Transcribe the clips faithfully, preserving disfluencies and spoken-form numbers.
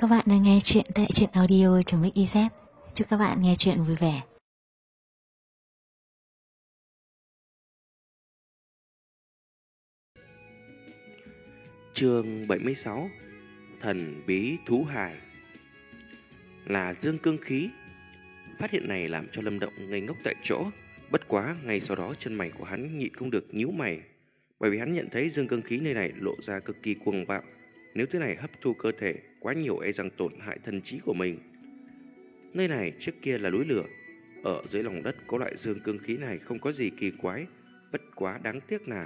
Các bạn đang nghe chuyện tại truyện audio.mixyz. Chúc các bạn nghe chuyện vui vẻ. Chương bảy mươi sáu. Thần bí thú hài. Là dương cương khí. Phát hiện này làm cho Lâm Động ngây ngốc tại chỗ. Bất quá ngay sau đó chân mày của hắn nhịn không được nhíu mày, bởi vì hắn nhận thấy dương cương khí nơi này lộ ra cực kỳ cuồng bạo. Nếu thứ này hấp thu cơ thể quá nhiều e rằng tổn hại thần trí của mình. Nơi này trước kia là núi lửa, ở dưới lòng đất có loại dương cương khí này không có gì kỳ quái, bất quá đáng tiếc là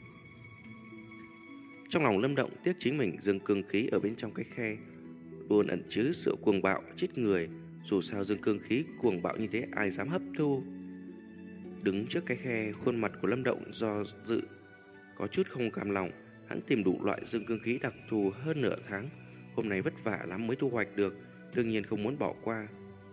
trong lòng Lâm Động tiếc chính mình dương cương khí ở bên trong cái khe luôn ẩn chứa sự cuồng bạo chết người. Dù sao dương cương khí cuồng bạo như thế ai dám hấp thu. Đứng trước cái khe, khuôn mặt của Lâm Động do dự, có chút không cam lòng. Hắn tìm đủ loại dương cương khí đặc thù hơn nửa tháng, hôm nay vất vả lắm mới thu hoạch được, đương nhiên không muốn bỏ qua.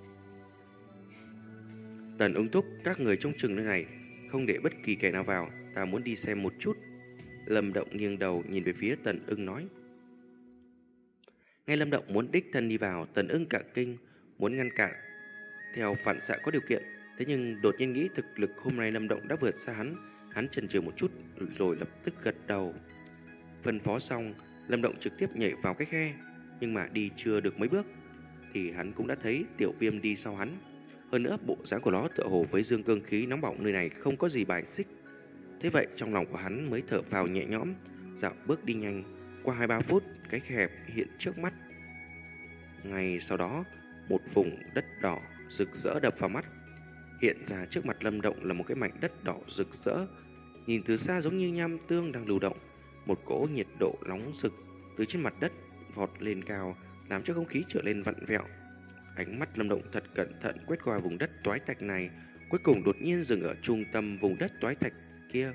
Tần Ưng Thúc, các người trông chừng nơi này, không để bất kỳ kẻ nào vào, ta muốn đi xem một chút. Lâm Động nghiêng đầu nhìn về phía Tần Ưng nói. Ngay Lâm Động muốn đích thân đi vào, Tần Ưng cả kinh, muốn ngăn cản theo phản xạ có điều kiện. Thế nhưng đột nhiên nghĩ thực lực hôm nay Lâm Động đã vượt xa hắn, hắn chần chừ một chút rồi lập tức gật đầu. Phân phó xong, Lâm Động trực tiếp nhảy vào cái khe, nhưng mà đi chưa được mấy bước thì hắn cũng đã thấy Tiểu Viêm đi sau hắn. Hơn nữa bộ dáng của nó tựa hồ với dương cương khí nóng bỏng nơi này không có gì bài xích. Thế vậy trong lòng của hắn mới thở phào nhẹ nhõm, dạo bước đi nhanh. Qua hai ba phút, cái khe hiện trước mắt. Ngay sau đó, một vùng đất đỏ rực rỡ đập vào mắt. Hiện ra trước mặt Lâm Động là một cái mảnh đất đỏ rực rỡ, nhìn từ xa giống như nham tương đang lưu động. Một cỗ nhiệt độ nóng rực từ trên mặt đất vọt lên cao, làm cho không khí trở lên vặn vẹo. Ánh mắt Lâm Động thật cẩn thận quét qua vùng đất toái thạch này, cuối cùng đột nhiên dừng ở trung tâm vùng đất toái thạch kia.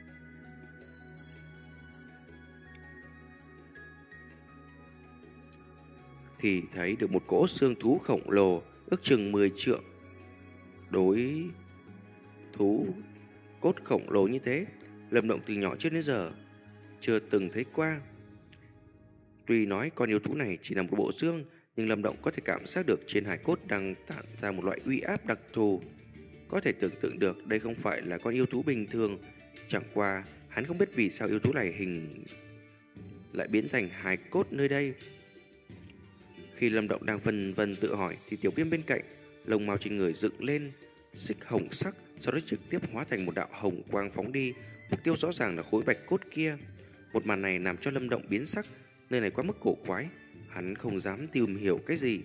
Thì thấy được một cỗ xương thú khổng lồ, ước chừng mười trượng. Đối thú cốt khổng lồ như thế, Lâm Động từ nhỏ trước đến giờ chưa từng thấy qua. Tuy nói con yêu thú này chỉ là một bộ xương, nhưng Lâm Động có thể cảm giác được trên hài cốt đang tản ra một loại uy áp đặc thù. Có thể tưởng tượng được đây không phải là con yêu thú bình thường. Chẳng qua hắn không biết vì sao yêu thú này hình lại biến thành hài cốt nơi đây. Khi Lâm Động đang vần vần tự hỏi thì Tiểu Viêm bên cạnh, lông mao trên người dựng lên xích hồng sắc, sau đó trực tiếp hóa thành một đạo hồng quang phóng đi. Mục tiêu rõ ràng là khối bạch cốt kia. Một màn này làm cho Lâm Động biến sắc, nơi này quá mức cổ quái, hắn không dám tìm hiểu cái gì.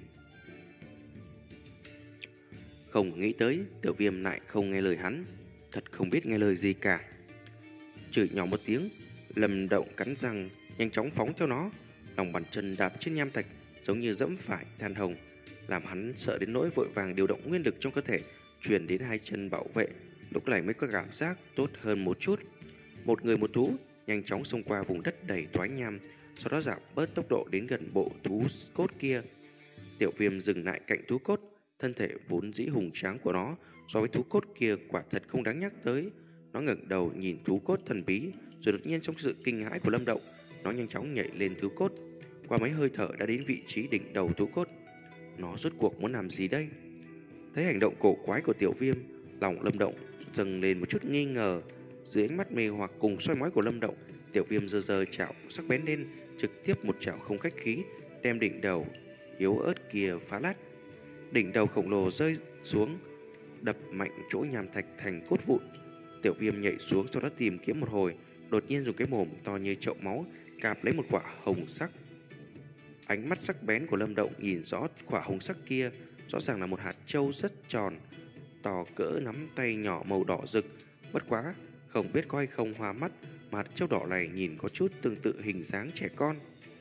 Không nghĩ tới Tiểu Viêm lại không nghe lời hắn, thật không biết nghe lời gì cả. Chửi nhỏ một tiếng, Lâm Động cắn răng nhanh chóng phóng theo nó, lòng bàn chân đạp trên nham thạch giống như dẫm phải than hồng, làm hắn sợ đến nỗi vội vàng điều động nguyên lực trong cơ thể truyền đến hai chân bảo vệ. Lúc này mới có cảm giác tốt hơn một chút. Một người một thú nhanh chóng xông qua vùng đất đầy toái nham, sau đó giảm bớt tốc độ đến gần bộ thú cốt kia. Tiểu Viêm dừng lại cạnh thú cốt, thân thể vốn dĩ hùng tráng của nó so với thú cốt kia quả thật không đáng nhắc tới. Nó ngẩng đầu nhìn thú cốt thần bí, rồi đột nhiên trong sự kinh hãi của Lâm Động, nó nhanh chóng nhảy lên thú cốt. Qua mấy hơi thở đã đến vị trí đỉnh đầu thú cốt. Nó rốt cuộc muốn làm gì đây? Thấy hành động cổ quái của Tiểu Viêm, lòng Lâm Động dâng lên một chút nghi ngờ. Dưới ánh mắt mê hoặc cùng soi mói của Lâm Động, Tiểu Viêm giơ giơ chảo sắc bén lên, trực tiếp một chảo không khách khí đem đỉnh đầu yếu ớt kia phá lát. Đỉnh đầu khổng lồ rơi xuống, đập mạnh chỗ nham thạch thành cốt vụn. Tiểu Viêm nhảy xuống, sau đó tìm kiếm một hồi, đột nhiên dùng cái mồm to như chậu máu cạp lấy một quả hồng sắc. Ánh mắt sắc bén của Lâm Động nhìn rõ quả hồng sắc kia, rõ ràng là một hạt châu rất tròn, to cỡ nắm tay nhỏ màu đỏ rực. Bất quá không biết có hay không hoa mắt, mà hạt châu đỏ này nhìn có chút tương tự hình dáng trẻ con.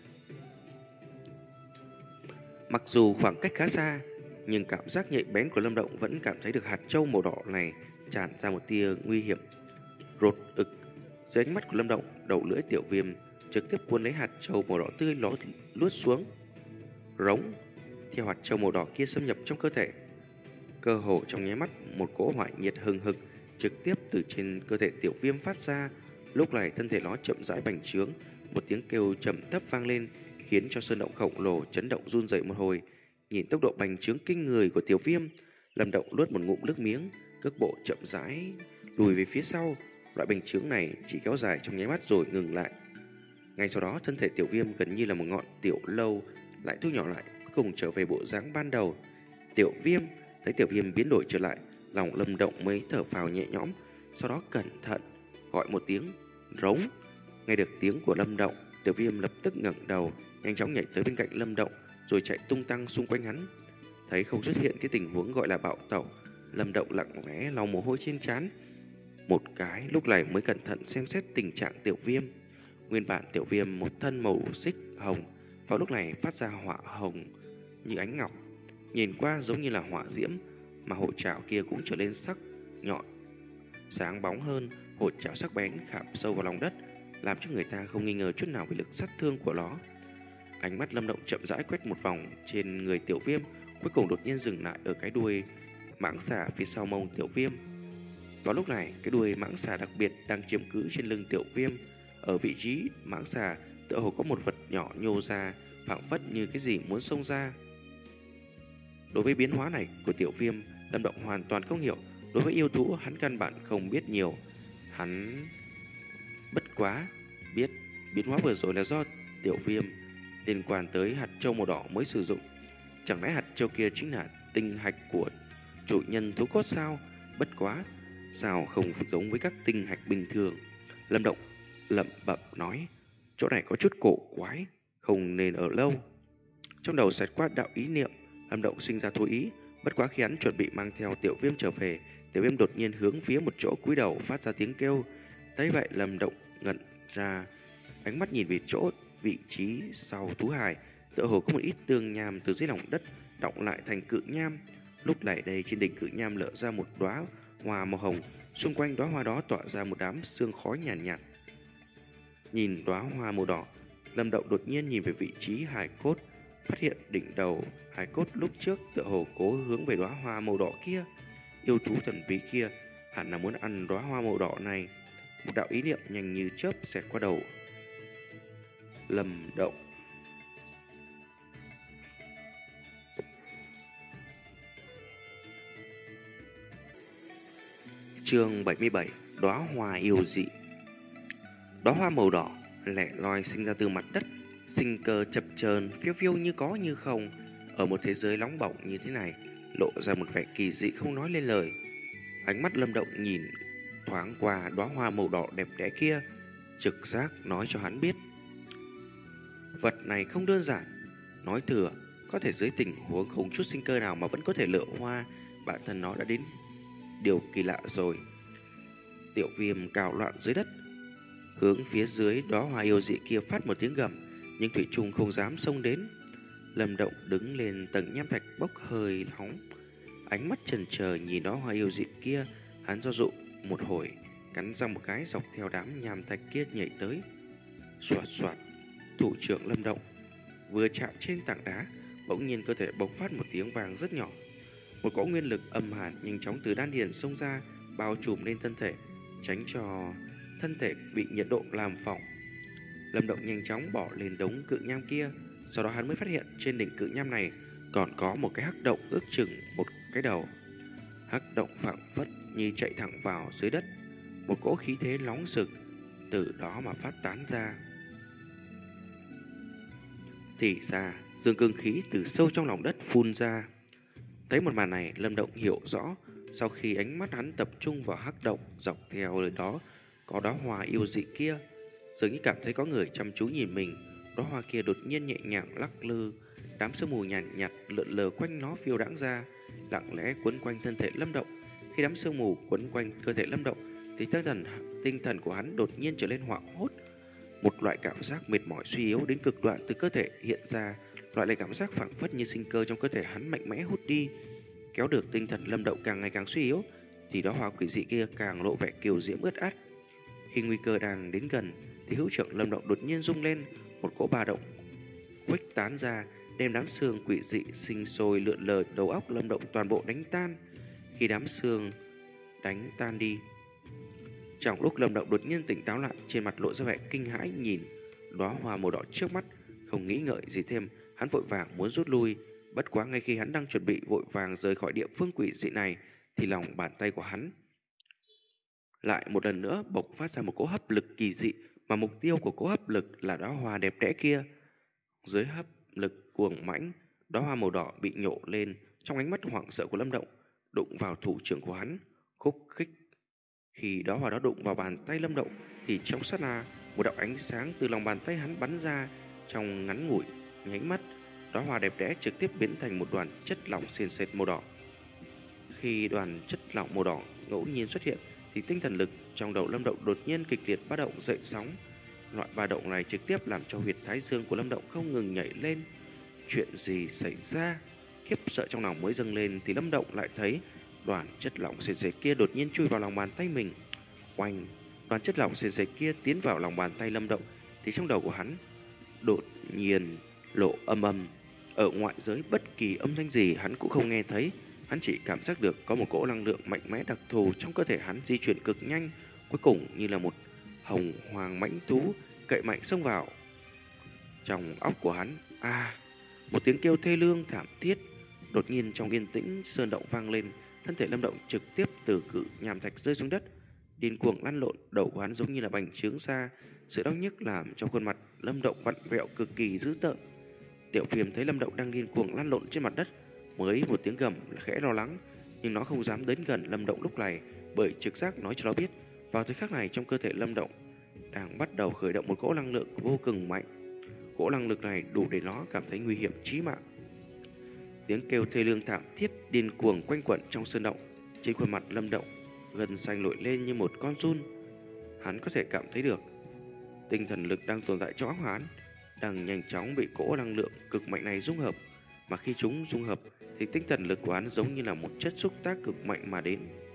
Mặc dù khoảng cách khá xa, nhưng cảm giác nhạy bén của Lâm Động vẫn cảm thấy được hạt châu màu đỏ này tràn ra một tia nguy hiểm. Rột ực, dưới ánh mắt của Lâm Động, đầu lưỡi Tiểu Viêm trực tiếp cuốn lấy hạt châu màu đỏ tươi ló luốt xuống. Rống, theo hạt châu màu đỏ kia xâm nhập trong cơ thể, cơ hồ trong nháy mắt một cỗ hỏa nhiệt hừng hực trực tiếp từ trên cơ thể Tiểu Viêm phát ra. Lúc này thân thể nó chậm rãi bành trướng, một tiếng kêu trầm thấp vang lên, khiến cho sơn động khổng lồ chấn động run rẩy một hồi. Nhìn tốc độ bành trướng kinh người của Tiểu Viêm, Lâm Động nuốt một ngụm nước miếng, cước bộ chậm rãi lùi về phía sau. Loại bành trướng này chỉ kéo dài trong nháy mắt rồi ngừng lại. Ngay sau đó, thân thể Tiểu Viêm gần như là một ngọn tiểu lâu lại thu nhỏ lại, cuối cùng trở về bộ dáng ban đầu. Tiểu Viêm thấy Tiểu Viêm biến đổi trở lại, lòng Lâm Động mới thở phào nhẹ nhõm, sau đó cẩn thận gọi một tiếng rống. Nghe được tiếng của Lâm Động, Tiểu Viêm lập tức ngẩng đầu, nhanh chóng nhảy tới bên cạnh Lâm Động, rồi chạy tung tăng xung quanh hắn. Thấy không xuất hiện cái tình huống gọi là bạo tẩu, Lâm Động lặng lẽ lau mồ hôi trên trán một cái, lúc này mới cẩn thận xem xét tình trạng Tiểu Viêm. Nguyên bản Tiểu Viêm một thân màu xích hồng, vào lúc này phát ra hỏa hồng như ánh ngọc, nhìn qua giống như là hỏa diễm, mà hộ trảo kia cũng trở lên sắc nhọn, sáng bóng hơn. Hộ trảo sắc bén khảm sâu vào lòng đất, làm cho người ta không nghi ngờ chút nào về lực sát thương của nó. Ánh mắt Lâm Động chậm rãi quét một vòng trên người Tiểu Viêm, cuối cùng đột nhiên dừng lại ở cái đuôi mãng xà phía sau mông Tiểu Viêm. Vào lúc này, cái đuôi mãng xà đặc biệt đang chiếm cứ trên lưng Tiểu Viêm. Ở vị trí mãng xà, tựa hồ có một vật nhỏ nhô ra, phảng phất như cái gì muốn xông ra. Đối với biến hóa này của Tiểu Viêm, Lâm Động hoàn toàn không hiểu. Đối với yêu thú, hắn căn bản không biết nhiều. Hắn bất quá biết biến hóa vừa rồi là do Tiểu Viêm liên quan tới hạt châu màu đỏ mới sử dụng. Chẳng lẽ hạt châu kia chính là tinh hạch của chủ nhân thú cốt sao? Bất quá, sao không giống với các tinh hạch bình thường? Lâm Động lẩm bẩm nói, chỗ này có chút cổ quái, không nên ở lâu. Trong đầu xẹt qua đạo ý niệm, Lâm Động sinh ra thôi ý. Bất quá khi hắn chuẩn bị mang theo Tiểu Viêm trở về, Tiểu Viêm đột nhiên hướng phía một chỗ cúi đầu phát ra tiếng kêu. Thấy vậy, Lâm Động ngẩn ra, ánh mắt nhìn về chỗ vị trí sau thú hài, tựa hồ có một ít tương nham từ dưới lòng đất đọng lại thành cự nham. Lúc này đây, trên đỉnh cự nham lở ra một đóa hoa màu hồng, xung quanh đóa hoa đó tỏa ra một đám sương khói nhàn nhạt, nhạt. Nhìn đóa hoa màu đỏ, Lâm Động đột nhiên nhìn về vị trí hài cốt, phát hiện đỉnh đầu hài cốt lúc trước tựa hồ cố hướng về đóa hoa màu đỏ kia. Yêu thú thần bí kia hẳn là muốn ăn đóa hoa màu đỏ này. Một đạo ý niệm nhanh như chớp xẹt qua đầu Lâm Động. Chương bảy mươi bảy: Đóa hoa yêu dị. Đóa hoa màu đỏ lẻ loi sinh ra từ mặt đất, sinh cơ chập chờn phiêu phiêu như có như không. Ở một thế giới nóng bỏng như thế này, lộ ra một vẻ kỳ dị không nói lên lời. Ánh mắt Lâm Động nhìn thoáng qua đóa hoa màu đỏ đẹp đẽ kia, trực giác nói cho hắn biết vật này không đơn giản. Nói thừa, có thể dưới tình huống không chút sinh cơ nào mà vẫn có thể lựa hoa, bản thân nó đã đến điều kỳ lạ rồi. Tiểu Viêm cào loạn dưới đất, hướng phía dưới đóa hoa yêu dị kia phát một tiếng gầm, nhưng thủy chung không dám xông đến. Lâm Động đứng lên tầng nham thạch bốc hơi nóng, ánh mắt chần chờ nhìn đóa hoa yêu dị kia. Hắn do dự một hồi, cắn răng một cái dọc theo đám nham thạch kia nhảy tới. Xoạt xoạt, thủ trưởng Lâm Động vừa chạm trên tảng đá, bỗng nhiên cơ thể bộc phát một tiếng vang rất nhỏ. Một cỗ nguyên lực âm hàn nhanh chóng từ đan điền xông ra, bao trùm lên thân thể, tránh cho thân thể bị nhiệt độ làm phỏng. Lâm Động nhanh chóng bỏ lên đống cự nham kia, sau đó hắn mới phát hiện trên đỉnh cự nham này còn có một cái hắc động ước chừng một cái đầu. Hắc động phảng phất như chạy thẳng vào dưới đất, một cỗ khí thế nóng rực từ đó mà phát tán ra. Thì ra, dương cương khí từ sâu trong lòng đất phun ra. Thấy một màn này, Lâm Động hiểu rõ. Sau khi ánh mắt hắn tập trung vào hắc động, dọc theo lời đó có đóa hoa yêu dị kia, dường như cảm thấy có người chăm chú nhìn mình. Đóa hoa kia đột nhiên nhẹ nhàng lắc lư, đám sương mù nhàn nhạt, nhạt lượn lờ quanh nó phiêu đãng ra, lặng lẽ quấn quanh thân thể Lâm Động. Khi đám sương mù quấn quanh cơ thể Lâm Động, thì tinh thần tinh thần của hắn đột nhiên trở lên hoảng hốt. Một loại cảm giác mệt mỏi suy yếu đến cực đoạn từ cơ thể hiện ra. Loại này cảm giác phảng phất như sinh cơ trong cơ thể hắn mạnh mẽ hút đi, kéo được tinh thần Lâm Động càng ngày càng suy yếu, thì đóa hoa quỷ dị kia càng lộ vẻ kiều diễm ướt át. Khi nguy cơ đang đến gần, thì hữu trưởng Lâm Động đột nhiên rung lên, một cỗ ba động khuếch tán ra, đem đám sương quỷ dị sinh sôi lượn lờ đầu óc Lâm Động toàn bộ đánh tan. Khi đám sương đánh tan đi, trong lúc Lâm Động đột nhiên tỉnh táo lại, trên mặt lộ ra vẻ kinh hãi nhìn đóa hoa màu đỏ trước mắt, Không nghĩ ngợi gì thêm, hắn vội vàng muốn rút lui. Bất quá ngay khi hắn đang chuẩn bị vội vàng rời khỏi địa phương quỷ dị này, thì lòng bàn tay của hắn lại một lần nữa bộc phát ra một cỗ hấp lực kỳ dị, mà mục tiêu của cỗ hấp lực là đóa hoa đẹp đẽ kia. Dưới hấp lực cuồng mãnh, đóa hoa màu đỏ bị nhổ lên. Trong ánh mắt hoảng sợ của Lâm Động đụng vào thủ trưởng của hắn, khúc khích. Khi đóa hoa đó đụng vào bàn tay Lâm Động thì trong sát na, một đạo ánh sáng từ lòng bàn tay hắn bắn ra. Trong ngắn ngủi nháy mắt, đóa hoa đẹp đẽ trực tiếp biến thành một đoàn chất lỏng sền sệt màu đỏ. Khi đoàn chất lỏng màu đỏ ngẫu nhiên xuất hiện thì tinh thần lực trong đầu Lâm Động đột nhiên kịch liệt ba động dậy sóng. Loại ba động này trực tiếp làm cho huyệt thái dương của Lâm Động không ngừng nhảy lên. Chuyện gì xảy ra? Khiếp sợ trong lòng mới dâng lên thì Lâm Động lại thấy đoàn chất lỏng sền sệt kia đột nhiên chui vào lòng bàn tay mình. Oanh! Đoàn chất lỏng sền sệt kia tiến vào lòng bàn tay Lâm Động thì trong đầu của hắn đột nhiên lộ âm âm. Ở ngoại giới bất kỳ âm thanh gì hắn cũng không nghe thấy. Hắn chỉ cảm giác được có một cỗ năng lượng mạnh mẽ đặc thù trong cơ thể hắn di chuyển cực nhanh, cuối cùng như là một hồng hoàng mãnh thú cậy mạnh xông vào trong óc của hắn. À, một tiếng kêu thê lương thảm thiết đột nhiên trong yên tĩnh sơn động vang lên. Thân thể Lâm Động trực tiếp từ cự nhàm thạch rơi xuống đất, điên cuồng lăn lộn. Đầu của hắn giống như là bành trướng ra. Sự đau nhức làm cho khuôn mặt Lâm Động vặn vẹo cực kỳ dữ tợn. Tiểu Viêm thấy Lâm Động đang điên cuồng lăn lộn trên mặt đất, mới một tiếng gầm là khẽ lo lắng, nhưng nó không dám đến gần Lâm Động lúc này, bởi trực giác nói cho nó biết vào thời khắc này trong cơ thể Lâm Động đang bắt đầu khởi động một cỗ năng lượng vô cùng mạnh. Cỗ năng lực này đủ để nó cảm thấy nguy hiểm chí mạng. Tiếng kêu thê lương thảm thiết điên cuồng quanh quẩn trong sơn động. Trên khuôn mặt Lâm Động gân xanh nổi lên như một con giun. Hắn có thể cảm thấy được tinh thần lực đang tồn tại trong óc hắn đang nhanh chóng bị cỗ năng lượng cực mạnh này dung hợp, mà khi chúng dung hợp thì tinh thần lực của hắn giống như là một chất xúc tác cực mạnh mà đến.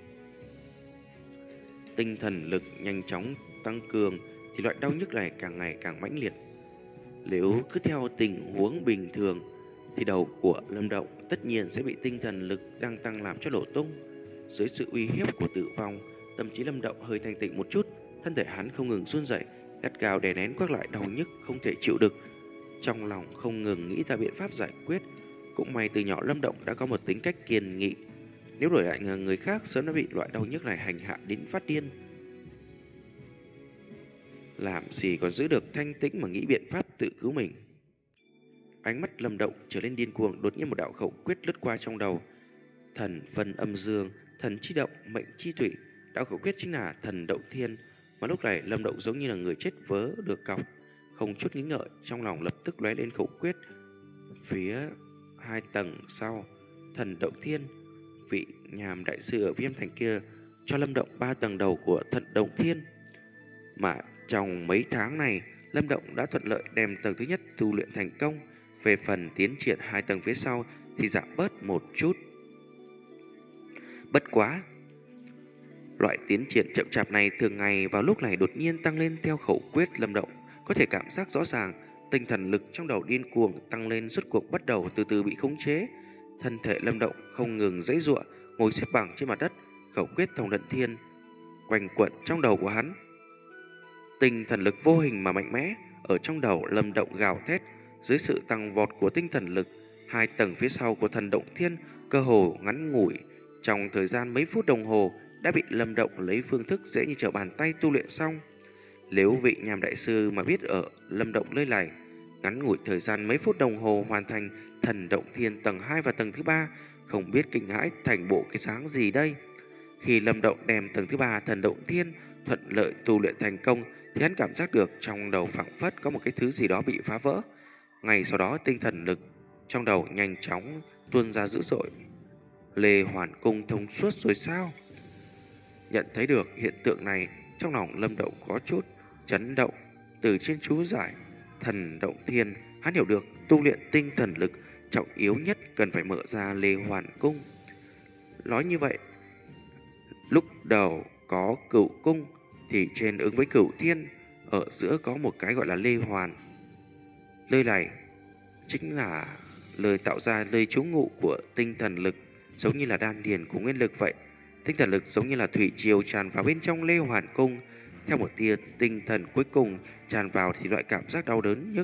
Tinh thần lực nhanh chóng tăng cường thì loại đau nhức này càng ngày càng mãnh liệt. Nếu cứ theo tình huống bình thường thì đầu của Lâm Động tất nhiên sẽ bị tinh thần lực đang tăng làm cho nổ tung. Dưới sự uy hiếp của tử vong, tâm trí Lâm Động hơi thanh tịnh một chút, thân thể hắn không ngừng run rẩy, gắt gao đè nén quắc lại đau nhức không thể chịu được. Trong lòng không ngừng nghĩ ra biện pháp giải quyết. Cũng may từ nhỏ Lâm Động đã có một tính cách kiên nghị, nếu đổi lại người khác sớm đã bị loại đau nhức này hành hạ đến phát điên. Làm gì còn giữ được thanh tĩnh mà nghĩ biện pháp tự cứu mình. Ánh mắt Lâm Động trở lên điên cuồng, đột nhiên một đạo khẩu quyết lướt qua trong đầu. Thần phân âm dương, thần chi động, mệnh chi thủy. Đạo khẩu quyết chính là thần động thiên, mà lúc này Lâm Động giống như là người chết vớ được cọc, không chút nghĩ ngợi, trong lòng lập tức lóe lên khẩu quyết. Phía hai tầng sau thần động thiên, vị nhàm đại sư ở Viêm Thành kia cho Lâm Động ba tầng đầu của thần động thiên. Mà trong mấy tháng này, Lâm Động đã thuận lợi đem tầng thứ nhất tu luyện thành công. Về phần tiến triển hai tầng phía sau thì giảm bớt một chút. Bất quá, loại tiến triển chậm chạp này thường ngày vào lúc này đột nhiên tăng lên theo khẩu quyết. Lâm Động có thể cảm giác rõ ràng tinh thần lực trong đầu điên cuồng tăng lên, rốt cuộc bắt đầu từ từ bị khống chế. Thân thể Lâm Động không ngừng giãy giụa, ngồi xếp bằng trên mặt đất, khẩu quyết thông đận thiên quanh quẩn trong đầu của hắn. Tinh thần lực vô hình mà mạnh mẽ ở trong đầu Lâm Động gào thét. Dưới sự tăng vọt của tinh thần lực, hai tầng phía sau của thần động thiên cơ hồ ngắn ngủi trong thời gian mấy phút đồng hồ đã bị Lâm Động lấy phương thức dễ như trở bàn tay tu luyện xong. Nếu vị nhàm đại sư mà biết ở Lâm Động nơi này ngắn ngủi thời gian mấy phút đồng hồ hoàn thành thần động thiên tầng hai và tầng thứ ba, không biết kinh hãi thành bộ cái sáng gì đây. Khi Lâm Động đem tầng thứ ba thần động thiên thuận lợi tu luyện thành công thì hắn cảm giác được trong đầu phảng phất có một cái thứ gì đó bị phá vỡ. Ngay sau đó tinh thần lực trong đầu nhanh chóng tuôn ra dữ dội. Lê Hoàn Cung thông suốt rồi sao? Nhận thấy được hiện tượng này, trong lòng Lâm Động có chút chấn động. Từ trên chú giải thần động thiên, hắn hiểu được tu luyện tinh thần lực trọng yếu nhất cần phải mở ra Lê Hoàn Cung. Nói như vậy, lúc đầu có Cửu Cung thì trên ứng với Cửu Thiên, ở giữa có một cái gọi là Lê Hoàn. Nơi này chính là lời tạo ra nơi trú ngụ của tinh thần lực, giống như là đan điền của nguyên lực vậy. Tinh thần lực giống như là thủy triều tràn vào bên trong Lê Hoàn Cung. Theo một tia tinh thần cuối cùng tràn vào thì loại cảm giác đau đớn nhức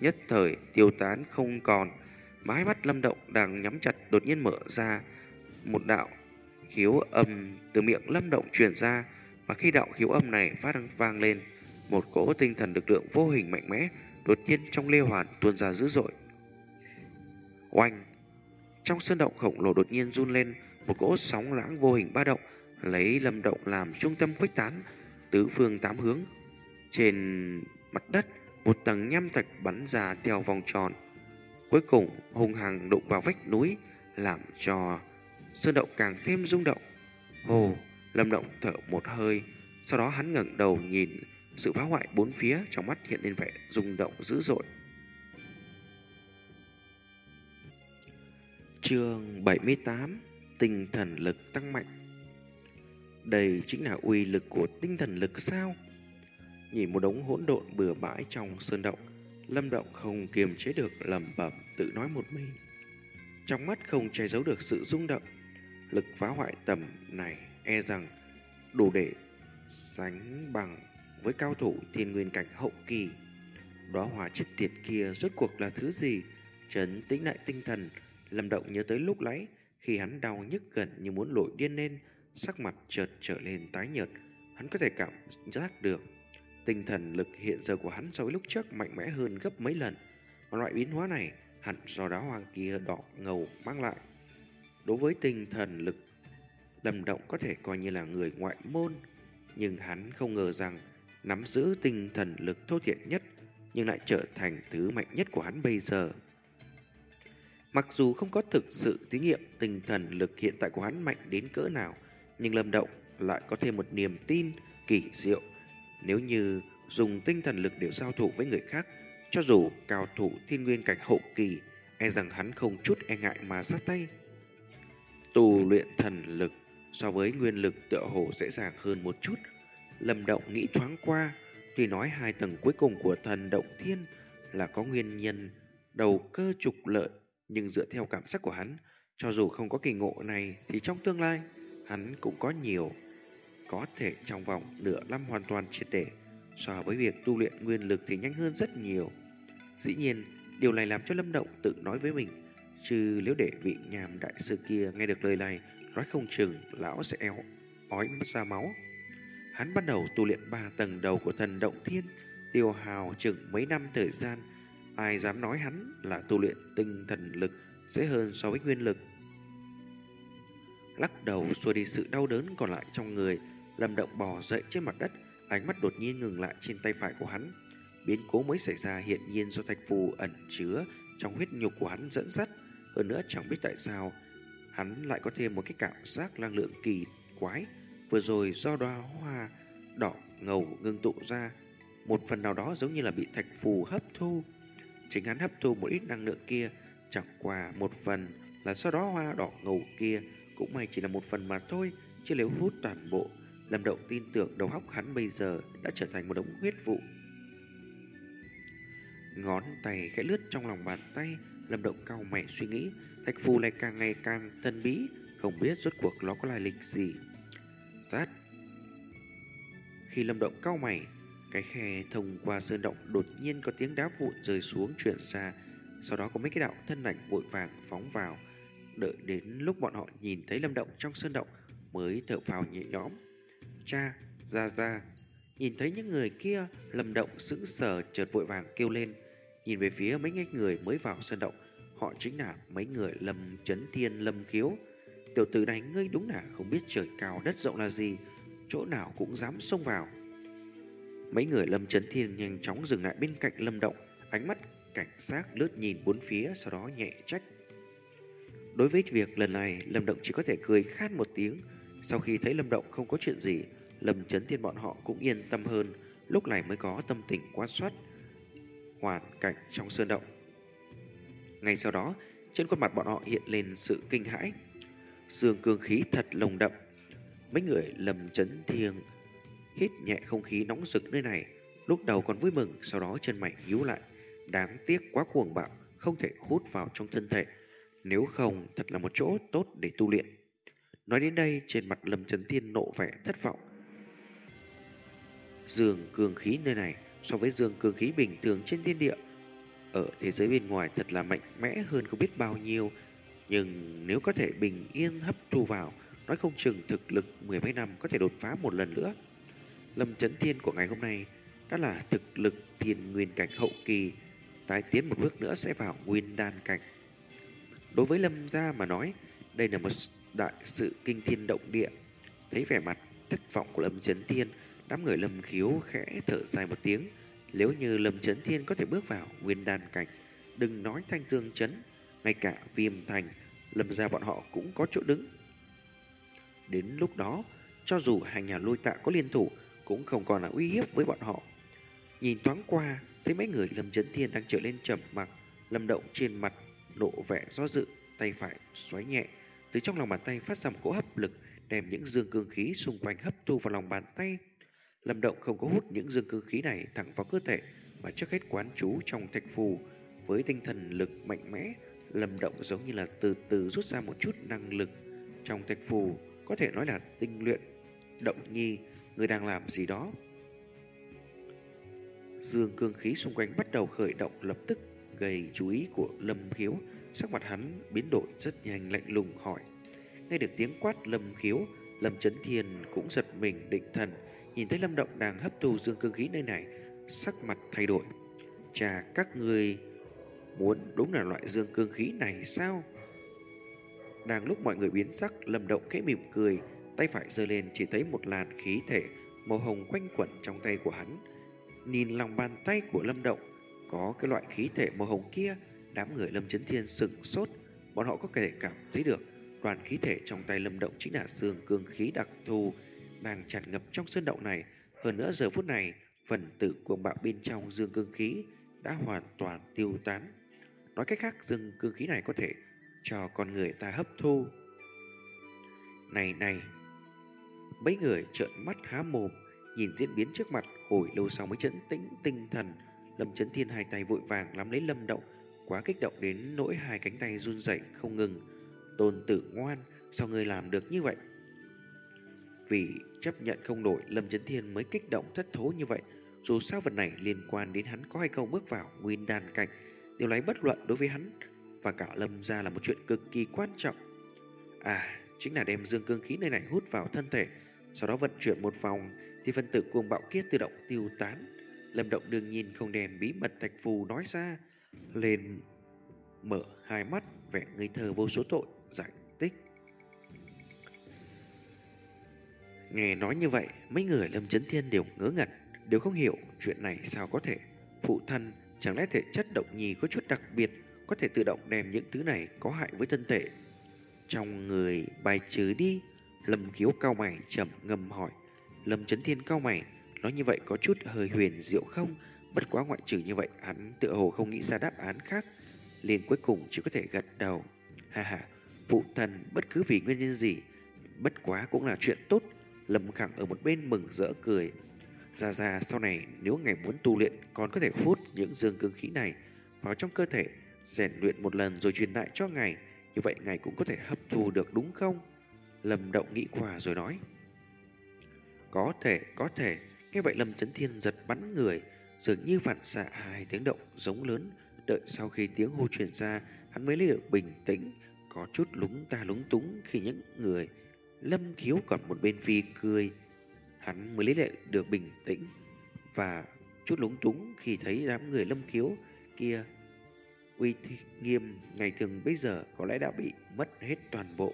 nhất thời tiêu tán không còn. Mà hai mắt Lâm Động đang nhắm chặt đột nhiên mở ra, một đạo khiếu âm từ miệng Lâm Động truyền ra, và khi đạo khiếu âm này phát vang lên, một cỗ tinh thần lực lượng vô hình mạnh mẽ đột nhiên trong Lê Hoàn tuôn ra dữ dội. Oanh! Trong sơn động khổng lồ đột nhiên run lên, một cỗ sóng lãng vô hình ba động lấy Lâm Động làm trung tâm khuếch tán tứ phương tám hướng. Trên mặt đất, một tầng nham thạch bắn ra theo vòng tròn, cuối cùng hung hăng đụng vào vách núi, làm cho sơn động càng thêm rung động. Hồ, Lâm Động thở một hơi, sau đó hắn ngẩng đầu nhìn sự phá hoại bốn phía, trong mắt hiện lên vẻ rung động dữ dội. Chương bảy mươi tám: Tinh thần lực tăng mạnh. Đây chính là uy lực của tinh thần lực sao? Nhìn một đống hỗn độn bừa bãi trong sơn động, Lâm Động không kiềm chế được lẩm bẩm tự nói một mình. Trong mắt không che giấu được sự rung động. Lực phá hoại tầm này e rằng đủ để sánh bằng với cao thủ thiên nguyên cảnh hậu kỳ. Đóa hoa chết tiệt kia rốt cuộc là thứ gì? Trấn tĩnh lại tinh thần, Lâm Động nhớ tới lúc nãy khi hắn đau nhức gần như muốn nổi điên lên, sắc mặt chợt trở lên tái nhợt. Hắn có thể cảm giác được tinh thần lực hiện giờ của hắn so với lúc trước mạnh mẽ hơn gấp mấy lần. Mà loại biến hóa này hẳn do đóa hoa kia đỏ ngầu mang lại. Đối với tinh thần lực, Lâm Động có thể coi như là người ngoại môn, nhưng hắn không ngờ rằng nắm giữ tinh thần lực thô thiển nhất nhưng lại trở thành thứ mạnh nhất của hắn bây giờ. Mặc dù không có thực sự thí nghiệm tinh thần lực hiện tại của hắn mạnh đến cỡ nào, nhưng Lâm Động lại có thêm một niềm tin kỳ diệu. Nếu như dùng tinh thần lực để giao thủ với người khác, cho dù cao thủ thiên nguyên cảnh hậu kỳ, e rằng hắn không chút e ngại mà sát tay. Tu luyện thần lực so với nguyên lực tựa hồ dễ dàng hơn một chút. Lâm Động nghĩ thoáng qua, tuy nói hai tầng cuối cùng của thần động thiên là có nguyên nhân đầu cơ trục lợi, nhưng dựa theo cảm giác của hắn, cho dù không có kỳ ngộ này thì trong tương lai hắn cũng có nhiều, có thể trong vòng nửa năm hoàn toàn triệt để. So với việc tu luyện nguyên lực thì nhanh hơn rất nhiều. Dĩ nhiên, điều này làm cho Lâm Động tự nói với mình, chứ nếu để vị nhàm đại sư kia nghe được lời này, nói không chừng lão sẽ eo ói ra máu. Hắn bắt đầu tu luyện ba tầng đầu của thần động thiên, tiêu hào chừng mấy năm thời gian. Ai dám nói hắn là tu luyện tinh thần lực dễ hơn so với nguyên lực. Lắc đầu xua đi sự đau đớn còn lại trong người, Lâm Động bò dậy trên mặt đất, ánh mắt đột nhiên ngừng lại trên tay phải của hắn. Biến cố mới xảy ra hiện nhiên do thạch phù ẩn chứa trong huyết nhục của hắn dẫn dắt. Hơn nữa chẳng biết tại sao hắn lại có thêm một cái cảm giác năng lượng kỳ quái. Vừa rồi do đóa hoa đỏ ngầu ngưng tụ ra, một phần nào đó giống như là bị thạch phù hấp thu. Chính hắn hấp thu một ít năng lượng kia, chẳng qua một phần là do đóa hoa đỏ ngầu kia, cũng may chỉ là một phần mà thôi, chứ nếu hút toàn bộ, Lâm Động tin tưởng đầu óc hắn bây giờ đã trở thành một đống huyết vụ. Ngón tay khẽ lướt trong lòng bàn tay, Lâm Động cau mày suy nghĩ, thạch phù này càng ngày càng thần bí, không biết rốt cuộc nó có lai lịch gì. Rát. Khi Lâm Động cau mày, cái khe thông qua sơn động đột nhiên có tiếng đá vụn rơi xuống truyền ra, sau đó có mấy cái đạo thân ảnh vội vàng phóng vào. Đợi đến lúc bọn họ nhìn thấy Lâm Động trong sơn động mới thở phào nhẹ nhõm. Cha, ra ra. Nhìn thấy những người kia, Lâm Động sững sờ chợt vội vàng kêu lên, nhìn về phía mấy người mới vào sơn động. Họ chính là mấy người Lâm Chấn Thiên, Lâm Khiếu. Tiểu tử này ngươi đúng là không biết trời cao đất rộng là gì, chỗ nào cũng dám xông vào. Mấy người Lâm Chấn Thiên nhanh chóng dừng lại bên cạnh Lâm Động, ánh mắt cảnh giác lướt nhìn bốn phía, sau đó nhẹ trách. Đối với việc lần này, Lâm Động chỉ có thể cười khát một tiếng. Sau khi thấy Lâm Động không có chuyện gì, Lâm Chấn Thiên bọn họ cũng yên tâm hơn, lúc này mới có tâm tình quan sát hoàn cảnh trong sơn động. Ngay sau đó, trên khuôn mặt bọn họ hiện lên sự kinh hãi. Dương cương khí thật nồng đậm. Mấy người Lâm Chấn Thiên hít nhẹ không khí nóng rực nơi này, lúc đầu còn vui mừng, sau đó chân mày nhíu lại. Đáng tiếc quá cuồng bạo, không thể hút vào trong thân thể, nếu không thật là một chỗ tốt để tu luyện. Nói đến đây, trên mặt Lâm Chấn Thiên nộ vẻ thất vọng. Dương cương khí nơi này so với dương cương khí bình thường trên thiên địa ở thế giới bên ngoài thật là mạnh mẽ hơn không biết bao nhiêu, nhưng nếu có thể bình yên hấp thu vào, nói không chừng thực lực mười mấy năm có thể đột phá một lần nữa. Lâm Chấn Thiên của ngày hôm nay đã là thực lực thiên nguyên cảnh hậu kỳ, tái tiến một bước nữa sẽ vào nguyên đan cảnh. Đối với Lâm gia mà nói, đây là một đại sự kinh thiên động địa. Thấy vẻ mặt thất vọng của Lâm Chấn Thiên, đám người Lâm Khiếu khẽ thở dài một tiếng. Nếu như Lâm Chấn Thiên có thể bước vào nguyên đan cảnh, đừng nói Thanh Dương Trấn, ngay cả Viêm Thành, Lâm gia bọn họ cũng có chỗ đứng. Đến lúc đó, cho dù hai nhà Lôi Tạ có liên thủ, cũng không còn là uy hiếp với bọn họ. Nhìn thoáng qua, thấy mấy người Lâm Chấn Thiên đang trở lên trầm mặc. Lâm Động trên mặt nộ vẻ do dự, tay phải xoáy nhẹ, từ trong lòng bàn tay phát ra một cỗ hấp lực, đem những dương cương khí xung quanh hấp thu vào lòng bàn tay. Lâm Động không có hút những dương cương khí này thẳng vào cơ thể, mà trước hết quán chú trong thạch phù. Với tinh thần lực mạnh mẽ, Lâm Động giống như là từ từ rút ra một chút năng lực trong thạch phù, có thể nói là tinh luyện. Động Nhi, người đang làm gì đó? Dương cương khí xung quanh bắt đầu khởi động, lập tức gây chú ý của Lâm Khiếu. Sắc mặt hắn biến đổi rất nhanh, lạnh lùng hỏi. Nghe được tiếng quát Lâm Khiếu, Lâm Chấn Thiên cũng giật mình định thần, nhìn thấy Lâm Động đang hấp thu dương cương khí nơi này, sắc mặt thay đổi. Chà, các người muốn đúng là loại dương cương khí này sao? Đang lúc mọi người biến sắc, Lâm Động khẽ mỉm cười, tay phải giơ lên, chỉ thấy một làn khí thể màu hồng quanh quẩn trong tay của hắn. Nhìn lòng bàn tay của Lâm Động có cái loại khí thể màu hồng kia, đám người Lâm Chấn Thiên sửng sốt. Bọn họ có thể cảm thấy được đoàn khí thể trong tay Lâm Động chính là dương cương khí đặc thù đang tràn ngập trong sơn động này. Hơn nữa giờ phút này, phần tử cuồng bạo bên trong dương cương khí đã hoàn toàn tiêu tán. Nói cách khác, dương cương khí này có thể cho con người ta hấp thu. Này này, mấy người trợn mắt há mồm, nhìn diễn biến trước mặt, hồi lâu sau mới trấn tĩnh tinh thần. Lâm Chấn Thiên hai tay vội vàng nắm lấy Lâm Động, quá kích động đến nỗi hai cánh tay run rẩy không ngừng. Tôn tử ngoan, sao ngươi làm được như vậy? Vì chấp nhận không nổi, Lâm Chấn Thiên mới kích động thất thố như vậy. Dù sao vật này liên quan đến hắn có hay không bước vào nguyên đan cảnh, điều này bất luận đối với hắn và cả Lâm gia là một chuyện cực kỳ quan trọng. À, chính là đem dương cương khí nơi này hút vào thân thể, sau đó vận chuyển một vòng thì phân tử cuồng bạo kia tự động tiêu tán. Lâm Động đương nhiên không đem bí mật thạch phù nói ra, lên mở hai mắt vẻ ngây thơ vô số tội giải thích. Nghe nói như vậy, mấy người Lâm Chấn Thiên đều ngớ ngẩn, đều không hiểu chuyện này sao có thể. Phụ thân, chẳng lẽ thể chất Động Nhi có chút đặc biệt, có thể tự động đem những thứ này có hại với thân thể trong người bài trừ đi? Lâm Khiếu cao mày trầm ngâm hỏi. Lâm Chấn Thiên cao mày, nói như vậy có chút hơi huyền diệu không? Bất quá ngoại trừ như vậy, hắn tựa hồ không nghĩ ra đáp án khác, liền cuối cùng chỉ có thể gật đầu. Ha ha, phụ thân bất cứ vì nguyên nhân gì, bất quá cũng là chuyện tốt. Lâm Khẳng ở một bên mừng rỡ cười. Ra ra sau này nếu ngài muốn tu luyện, còn có thể hút những dương cương khí này vào trong cơ thể, rèn luyện một lần rồi truyền lại cho ngài, như vậy ngài cũng có thể hấp thu được đúng không? Lâm Động nghĩ qua rồi nói. Có thể, có thể. Nghe vậy Lâm Chấn Thiên giật bắn người, dường như phản xạ hai tiếng động giống lớn. Đợi sau khi tiếng hô truyền ra, hắn mới lấy được bình tĩnh, có chút lúng ta lúng túng khi những người Lâm Khiếu còn một bên phi cười. Hắn mới lấy lại được bình tĩnh và chút lúng túng khi thấy đám người Lâm Khiếu kia uy nghiêm ngày thường bây giờ có lẽ đã bị mất hết toàn bộ.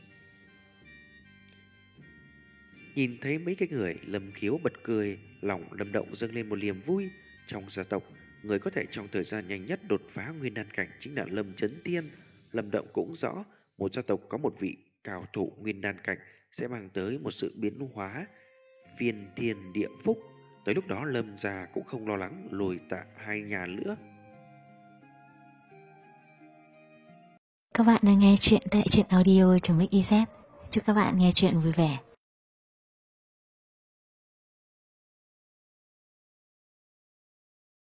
Nhìn thấy mấy cái người Lâm Khiếu bật cười, lòng Lâm Động dâng lên một niềm vui. Trong gia tộc, người có thể trong thời gian nhanh nhất đột phá nguyên đan cảnh chính là Lâm Chấn Thiên. Lâm Động cũng rõ, một gia tộc có một vị cao thủ nguyên đan cảnh sẽ mang tới một sự biến hóa phiên thiên địa phúc. Tới lúc đó Lâm gia cũng không lo lắng Lôi Tạ hai nhà nữa. Các bạn đang nghe chuyện tại truyện audio.mixyz. Chúc các bạn nghe chuyện vui vẻ.